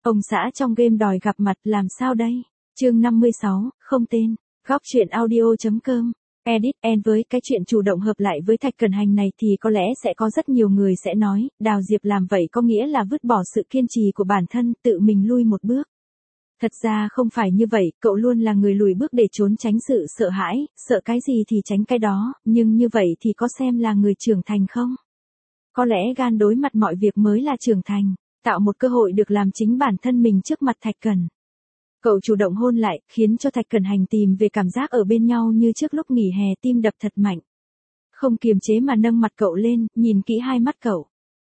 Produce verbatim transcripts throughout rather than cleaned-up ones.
Ông xã trong game đòi gặp mặt làm sao đây? Chương năm mươi sáu, không tên. Góc truyện audio.com. Edit N với cái chuyện chủ động hợp lại với Thạch Cẩn Hành này thì có lẽ sẽ có rất nhiều người sẽ nói, Đào Diệp làm vậy có nghĩa là vứt bỏ sự kiên trì của bản thân, tự mình lui một bước. Thật ra không phải như vậy, cậu luôn là người lùi bước để trốn tránh sự sợ hãi, sợ cái gì thì tránh cái đó, nhưng như vậy thì có xem là người trưởng thành không? Có lẽ gan đối mặt mọi việc mới là trưởng thành, tạo một cơ hội được làm chính bản thân mình trước mặt Thạch Cẩn. Cậu chủ động hôn lại, khiến cho Thạch Cẩn Hành tìm về cảm giác ở bên nhau như trước lúc nghỉ hè, tim đập thật mạnh. Không kiềm chế mà nâng mặt cậu lên, nhìn kỹ hai mắt cậu.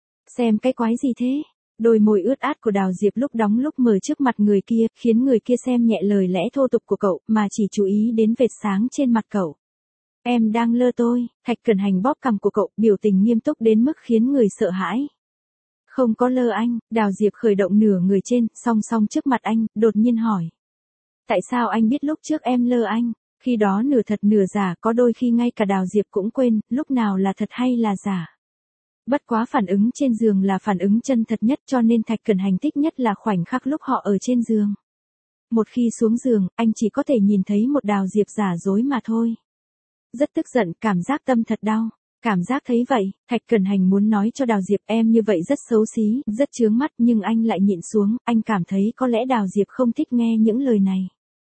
Xem cái quái gì thế? Đôi môi ướt át của Đào Diệp lúc đóng lúc mở trước mặt người kia, khiến người kia xem nhẹ lời lẽ thô tục của cậu, mà chỉ chú ý đến vệt sáng trên mặt cậu. Em đang lơ tôi, Thạch Cẩn Hành bóp cằm của cậu, biểu tình nghiêm túc đến mức khiến người sợ hãi. Không có lơ anh, Đào Diệp khởi động nửa người trên, song song trước mặt anh, đột nhiên hỏi. Tại sao anh biết lúc trước em lơ anh? Khi đó nửa thật nửa giả, có đôi khi ngay cả Đào Diệp cũng quên, lúc nào là thật hay là giả. Bất quá phản ứng trên giường là phản ứng chân thật nhất, cho nên Thạch Cẩn Hành thích nhất là khoảnh khắc lúc họ ở trên giường. Một khi xuống giường, anh chỉ có thể nhìn thấy một Đào Diệp giả dối mà thôi. Rất tức giận, cảm giác tâm thật đau. Cảm giác thấy vậy, Thạch Cẩn Hành muốn nói cho Đào Diệp em như vậy rất xấu xí, rất chướng mắt, nhưng anh lại nhịn xuống, anh cảm thấy có lẽ Đào Diệp không thích nghe những lời này.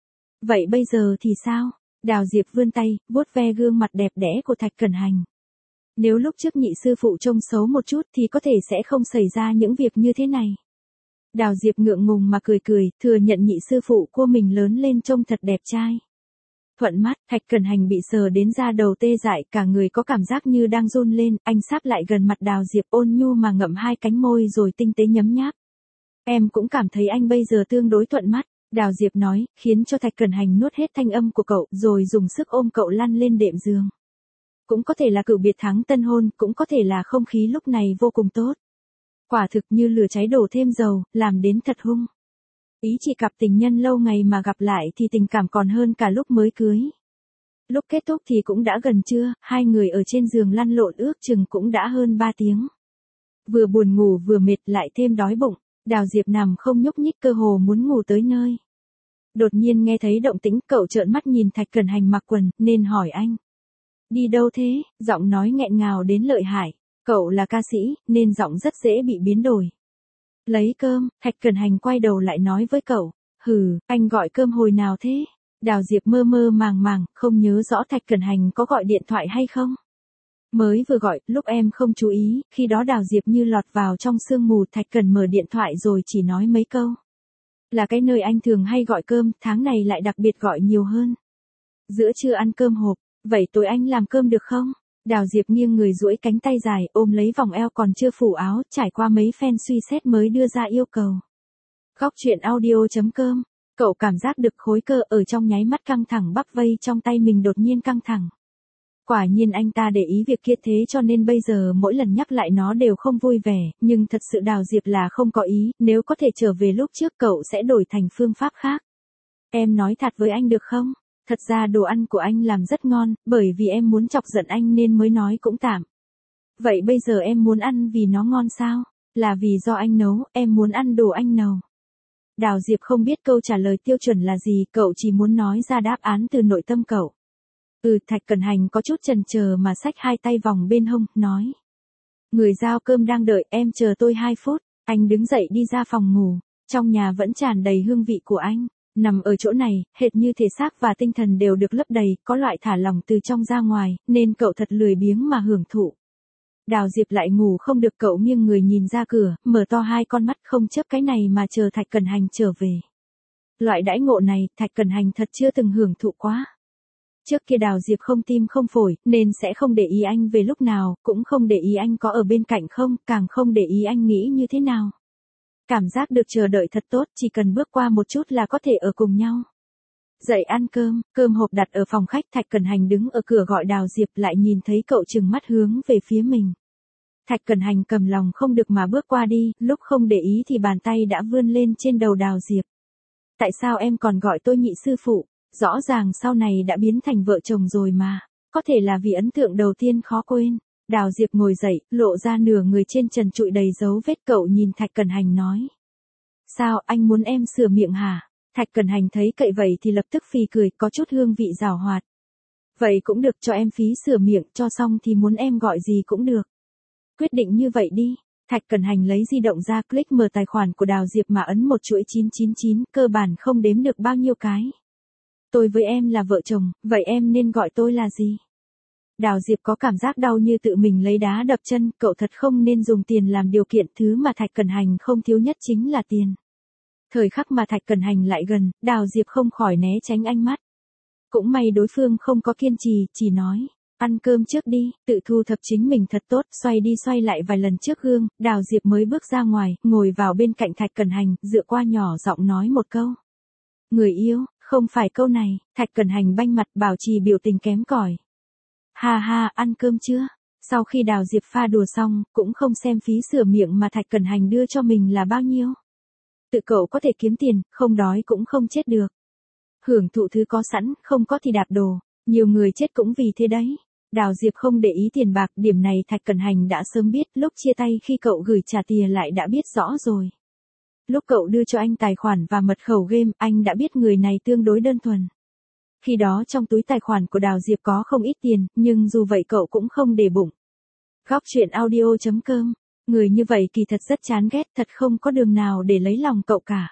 Vậy bây giờ thì sao? Đào Diệp vươn tay, vuốt ve gương mặt đẹp đẽ của Thạch Cẩn Hành. Nếu lúc trước nhị sư phụ trông xấu một chút thì có thể sẽ không xảy ra những việc như thế này. Đào Diệp ngượng ngùng mà cười cười, thừa nhận nhị sư phụ của mình lớn lên trông thật đẹp trai. Thuận mắt, Thạch Cẩn Hành bị sờ đến da đầu tê dại, cả người có cảm giác như đang run lên, anh sáp lại gần mặt Đào Diệp ôn nhu mà ngậm hai cánh môi rồi tinh tế nhấm nháp. Em cũng cảm thấy anh bây giờ tương đối thuận mắt, Đào Diệp nói, khiến cho Thạch Cẩn Hành nuốt hết thanh âm của cậu, rồi dùng sức ôm cậu lăn lên đệm giường. Cũng có thể là cựu biệt thắng tân hôn, cũng có thể là không khí lúc này vô cùng tốt. Quả thực như lửa cháy đổ thêm dầu, làm đến thật hung. Ý chỉ cặp tình nhân lâu ngày mà gặp lại thì tình cảm còn hơn cả lúc mới cưới. Lúc kết thúc thì cũng đã gần trưa, hai người ở trên giường lăn lộn ước chừng cũng đã hơn ba tiếng. Vừa buồn ngủ vừa mệt lại thêm đói bụng, Đào Diệp nằm không nhúc nhích cơ hồ muốn ngủ tới nơi. Đột nhiên nghe thấy động tĩnh, cậu trợn mắt nhìn Thạch Cẩn Hành mặc quần, nên hỏi anh. Đi đâu thế? Giọng nói nghẹn ngào đến lợi hại. Cậu là ca sĩ, nên giọng rất dễ bị biến đổi. Lấy cơm, Thạch Cẩn Hành quay đầu lại nói với cậu. Hừ, anh gọi cơm hồi nào thế? Đào Diệp mơ mơ màng màng, không nhớ rõ Thạch Cẩn Hành có gọi điện thoại hay không. Mới vừa gọi, lúc em không chú ý, khi đó Đào Diệp như lọt vào trong sương mù. Thạch Cẩn mở điện thoại rồi chỉ nói mấy câu. Là cái nơi anh thường hay gọi cơm, tháng này lại đặc biệt gọi nhiều hơn. Giữa trưa ăn cơm hộp, vậy tối anh làm cơm được không? Đào Diệp nghiêng người duỗi cánh tay dài, ôm lấy vòng eo còn chưa phủ áo, trải qua mấy phen suy xét mới đưa ra yêu cầu. Góc truyện audio.com. Cậu cảm giác được khối cơ ở trong nháy mắt căng thẳng, bắp vây trong tay mình đột nhiên căng thẳng. Quả nhiên anh ta để ý việc kia, thế cho nên bây giờ mỗi lần nhắc lại nó đều không vui vẻ, nhưng thật sự Đào Diệp là không có ý, nếu có thể trở về lúc trước cậu sẽ đổi thành phương pháp khác. Em nói thật với anh được không? Thật ra đồ ăn của anh làm rất ngon, bởi vì em muốn chọc giận anh nên mới nói cũng tạm. Vậy bây giờ em muốn ăn vì nó ngon sao? Là vì do anh nấu, em muốn ăn đồ anh nấu. Đào Diệp không biết câu trả lời tiêu chuẩn là gì, cậu chỉ muốn nói ra đáp án từ nội tâm cậu. Ừ, Thạch Cẩn Hành có chút chần chờ mà xách hai tay vòng bên hông, nói. Người giao cơm đang đợi, em chờ tôi hai phút, anh đứng dậy đi ra phòng ngủ, trong nhà vẫn tràn đầy hương vị của anh. Nằm ở chỗ này, hệt như thể xác và tinh thần đều được lấp đầy, có loại thả lỏng từ trong ra ngoài, nên cậu thật lười biếng mà hưởng thụ. Đào Diệp lại ngủ không được, cậu nghiêng người nhìn ra cửa, mở to hai con mắt không chớp cái này mà chờ Thạch Cẩn Hành trở về. Loại đãi ngộ này, Thạch Cẩn Hành thật chưa từng hưởng thụ quá. Trước kia Đào Diệp không tim không phổi, nên sẽ không để ý anh về lúc nào, cũng không để ý anh có ở bên cạnh không, càng không để ý anh nghĩ như thế nào. Cảm giác được chờ đợi thật tốt, chỉ cần bước qua một chút là có thể ở cùng nhau. Dậy ăn cơm, cơm hộp đặt ở phòng khách, Thạch Cẩn Hành đứng ở cửa gọi Đào Diệp, lại nhìn thấy cậu trừng mắt hướng về phía mình. Thạch Cẩn Hành cầm lòng không được mà bước qua đi, lúc không để ý thì bàn tay đã vươn lên trên đầu Đào Diệp. Tại sao em còn gọi tôi nhị sư phụ? Rõ ràng sau này đã biến thành vợ chồng rồi mà. Có thể là vì ấn tượng đầu tiên khó quên. Đào Diệp ngồi dậy, lộ ra nửa người trên trần trụi đầy dấu vết, cậu nhìn Thạch Cẩn Hành nói. Sao, anh muốn em sửa miệng hả? Thạch Cẩn Hành thấy cậy vậy thì lập tức phì cười, có chút hương vị giảo hoạt. Vậy cũng được, cho em phí sửa miệng, cho xong thì muốn em gọi gì cũng được. Quyết định như vậy đi. Thạch Cẩn Hành lấy di động ra, click mở tài khoản của Đào Diệp mà ấn một chuỗi chín chín chín, cơ bản không đếm được bao nhiêu cái. Tôi với em là vợ chồng, vậy em nên gọi tôi là gì? Đào Diệp có cảm giác đau như tự mình lấy đá đập chân, cậu thật không nên dùng tiền làm điều kiện, thứ mà Thạch Cẩn Hành không thiếu nhất chính là tiền. Thời khắc mà Thạch Cẩn Hành lại gần, Đào Diệp không khỏi né tránh ánh mắt. Cũng may đối phương không có kiên trì, chỉ nói, ăn cơm trước đi, tự thu thập chính mình thật tốt, xoay đi xoay lại vài lần trước gương, Đào Diệp mới bước ra ngoài, ngồi vào bên cạnh Thạch Cẩn Hành, dựa qua nhỏ giọng nói một câu. Người yêu, không phải câu này, Thạch Cẩn Hành banh mặt bảo trì biểu tình kém cỏi. Ha ha, ăn cơm chưa? Sau khi Đào Diệp pha đùa xong, cũng không xem phí sửa miệng mà Thạch Cẩn Hành đưa cho mình là bao nhiêu. Tự cậu có thể kiếm tiền, không đói cũng không chết được. Hưởng thụ thứ có sẵn, không có thì đạp đồ, nhiều người chết cũng vì thế đấy. Đào Diệp không để ý tiền bạc, điểm này Thạch Cẩn Hành đã sớm biết, lúc chia tay khi cậu gửi trả tiền lại đã biết rõ rồi. Lúc cậu đưa cho anh tài khoản và mật khẩu game, anh đã biết người này tương đối đơn thuần. Khi đó trong túi tài khoản của Đào Diệp có không ít tiền, nhưng dù vậy cậu cũng không để bụng. Góc truyện audio chấm com, người như vậy kỳ thật rất chán ghét, thật không có đường nào để lấy lòng cậu cả.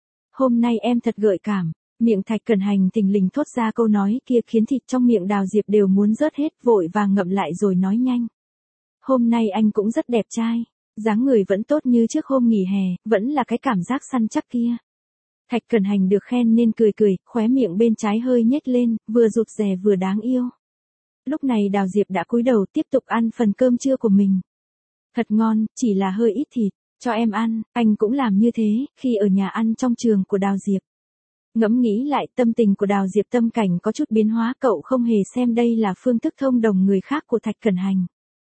Hôm nay em thật gợi cảm. Miệng Thạch Cẩn Hành thình lình thốt ra câu nói kia khiến thịt trong miệng Đào Diệp đều muốn rớt hết, vội vàng ngậm lại rồi nói nhanh. Hôm nay anh cũng rất đẹp trai, dáng người vẫn tốt như trước hôm nghỉ hè, vẫn là cái cảm giác săn chắc kia. Thạch Cẩn Hành được khen nên cười cười, khóe miệng bên trái hơi nhếch lên, vừa rụt rè vừa đáng yêu. Lúc này Đào Diệp đã cúi đầu tiếp tục ăn phần cơm trưa của mình. Thật ngon, chỉ là hơi ít thịt, cho em ăn, anh cũng làm như thế, khi ở nhà ăn trong trường của Đào Diệp. Ngẫm nghĩ lại, tâm tình của Đào Diệp tâm cảnh có chút biến hóa, cậu không hề xem đây là phương thức thông đồng người khác của Thạch Cẩn Hành.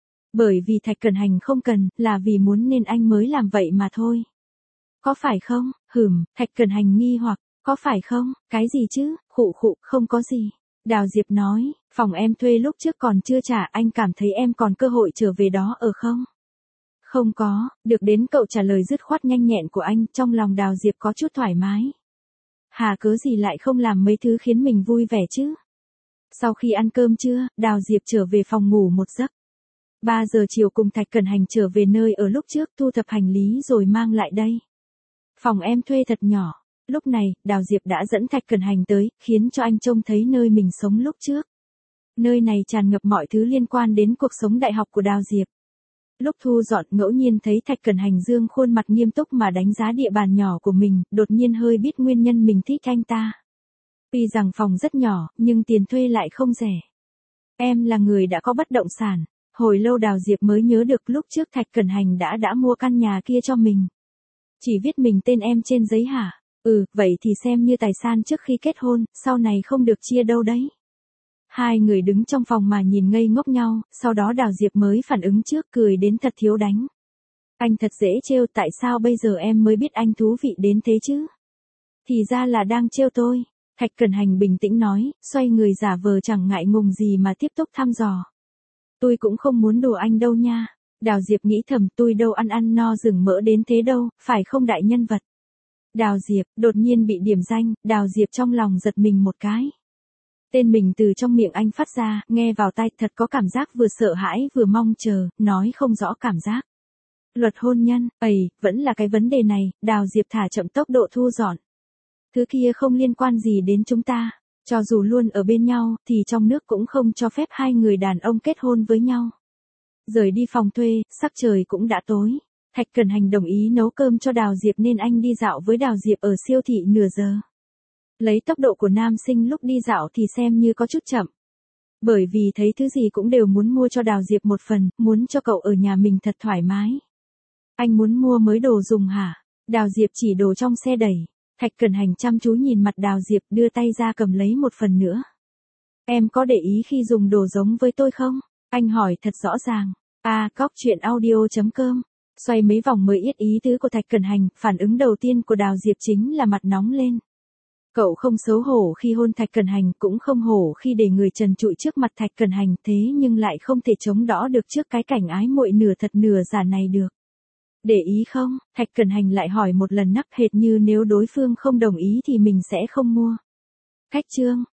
Bởi vì Thạch Cẩn Hành không cần, là vì muốn nên anh mới làm vậy mà thôi. Có phải không? Hửm, Thạch Cẩn Hành nghi hoặc, có phải không? Cái gì chứ? Khụ khụ, không có gì. Đào Diệp nói, phòng em thuê lúc trước còn chưa trả, anh cảm thấy em còn cơ hội trở về đó ở không? Không có, được đến cậu trả lời dứt khoát nhanh nhẹn của anh, trong lòng Đào Diệp có chút thoải mái. Hà cớ gì lại không làm mấy thứ khiến mình vui vẻ chứ? Sau khi ăn cơm trưa, Đào Diệp trở về phòng ngủ một giấc. ba giờ chiều cùng Thạch Cẩn Hành trở về nơi ở lúc trước, thu thập hành lý rồi mang lại đây. Phòng em thuê thật nhỏ. Lúc này, Đào Diệp đã dẫn Thạch Cẩn Hành tới, khiến cho anh trông thấy nơi mình sống lúc trước. Nơi này tràn ngập mọi thứ liên quan đến cuộc sống đại học của Đào Diệp. Lúc thu dọn ngẫu nhiên thấy Thạch Cẩn Hành dương khuôn mặt nghiêm túc mà đánh giá địa bàn nhỏ của mình, đột nhiên hơi biết nguyên nhân mình thích anh ta. Tuy rằng phòng rất nhỏ, nhưng tiền thuê lại không rẻ. Em là người đã có bất động sản. Hồi lâu Đào Diệp mới nhớ được lúc trước Thạch Cẩn Hành đã đã mua căn nhà kia cho mình. Chỉ viết mình tên em trên giấy hả? Ừ, vậy thì xem như tài sản trước khi kết hôn, sau này không được chia đâu đấy. Hai người đứng trong phòng mà nhìn ngây ngốc nhau, sau đó Đào Diệp mới phản ứng trước, cười đến thật thiếu đánh. Anh thật dễ trêu, tại sao bây giờ em mới biết anh thú vị đến thế chứ? Thì ra là đang trêu tôi. Thạch Cẩn Hành bình tĩnh nói, xoay người giả vờ chẳng ngại ngùng gì mà tiếp tục thăm dò. Tôi cũng không muốn đùa anh đâu nha. Đào Diệp nghĩ thầm, tôi đâu ăn ăn no rừng mỡ đến thế đâu, phải không đại nhân vật? Đào Diệp, đột nhiên bị điểm danh, Đào Diệp trong lòng giật mình một cái. Tên mình từ trong miệng anh phát ra, nghe vào tai thật có cảm giác vừa sợ hãi vừa mong chờ, nói không rõ cảm giác. Luật hôn nhân, ầy, vẫn là cái vấn đề này, Đào Diệp thả chậm tốc độ thu dọn. Thứ kia không liên quan gì đến chúng ta, cho dù luôn ở bên nhau, thì trong nước cũng không cho phép hai người đàn ông kết hôn với nhau. Rời đi phòng thuê, sắc trời cũng đã tối. Thạch Cẩn Hành đồng ý nấu cơm cho Đào Diệp nên anh đi dạo với Đào Diệp ở siêu thị nửa giờ. Lấy tốc độ của nam sinh lúc đi dạo thì xem như có chút chậm. Bởi vì thấy thứ gì cũng đều muốn mua cho Đào Diệp một phần, muốn cho cậu ở nhà mình thật thoải mái. Anh muốn mua mới đồ dùng hả? Đào Diệp chỉ đồ trong xe đẩy. Thạch Cẩn Hành chăm chú nhìn mặt Đào Diệp, đưa tay ra cầm lấy một phần nữa. Em có để ý khi dùng đồ giống với tôi không? Anh hỏi thật rõ ràng. À, góc truyện audio chấm com. Xoay mấy vòng mới yết ý tứ của Thạch Cẩn Hành, phản ứng đầu tiên của Đào Diệp chính là mặt nóng lên. Cậu không xấu hổ khi hôn Thạch Cẩn Hành, cũng không hổ khi để người trần trụi trước mặt Thạch Cẩn Hành, thế nhưng lại không thể chống đỡ được trước cái cảnh ái muội nửa thật nửa giả này được. Để ý không? Thạch Cẩn Hành lại hỏi một lần nắc hệt như nếu đối phương không đồng ý thì mình sẽ không mua. Khách trương,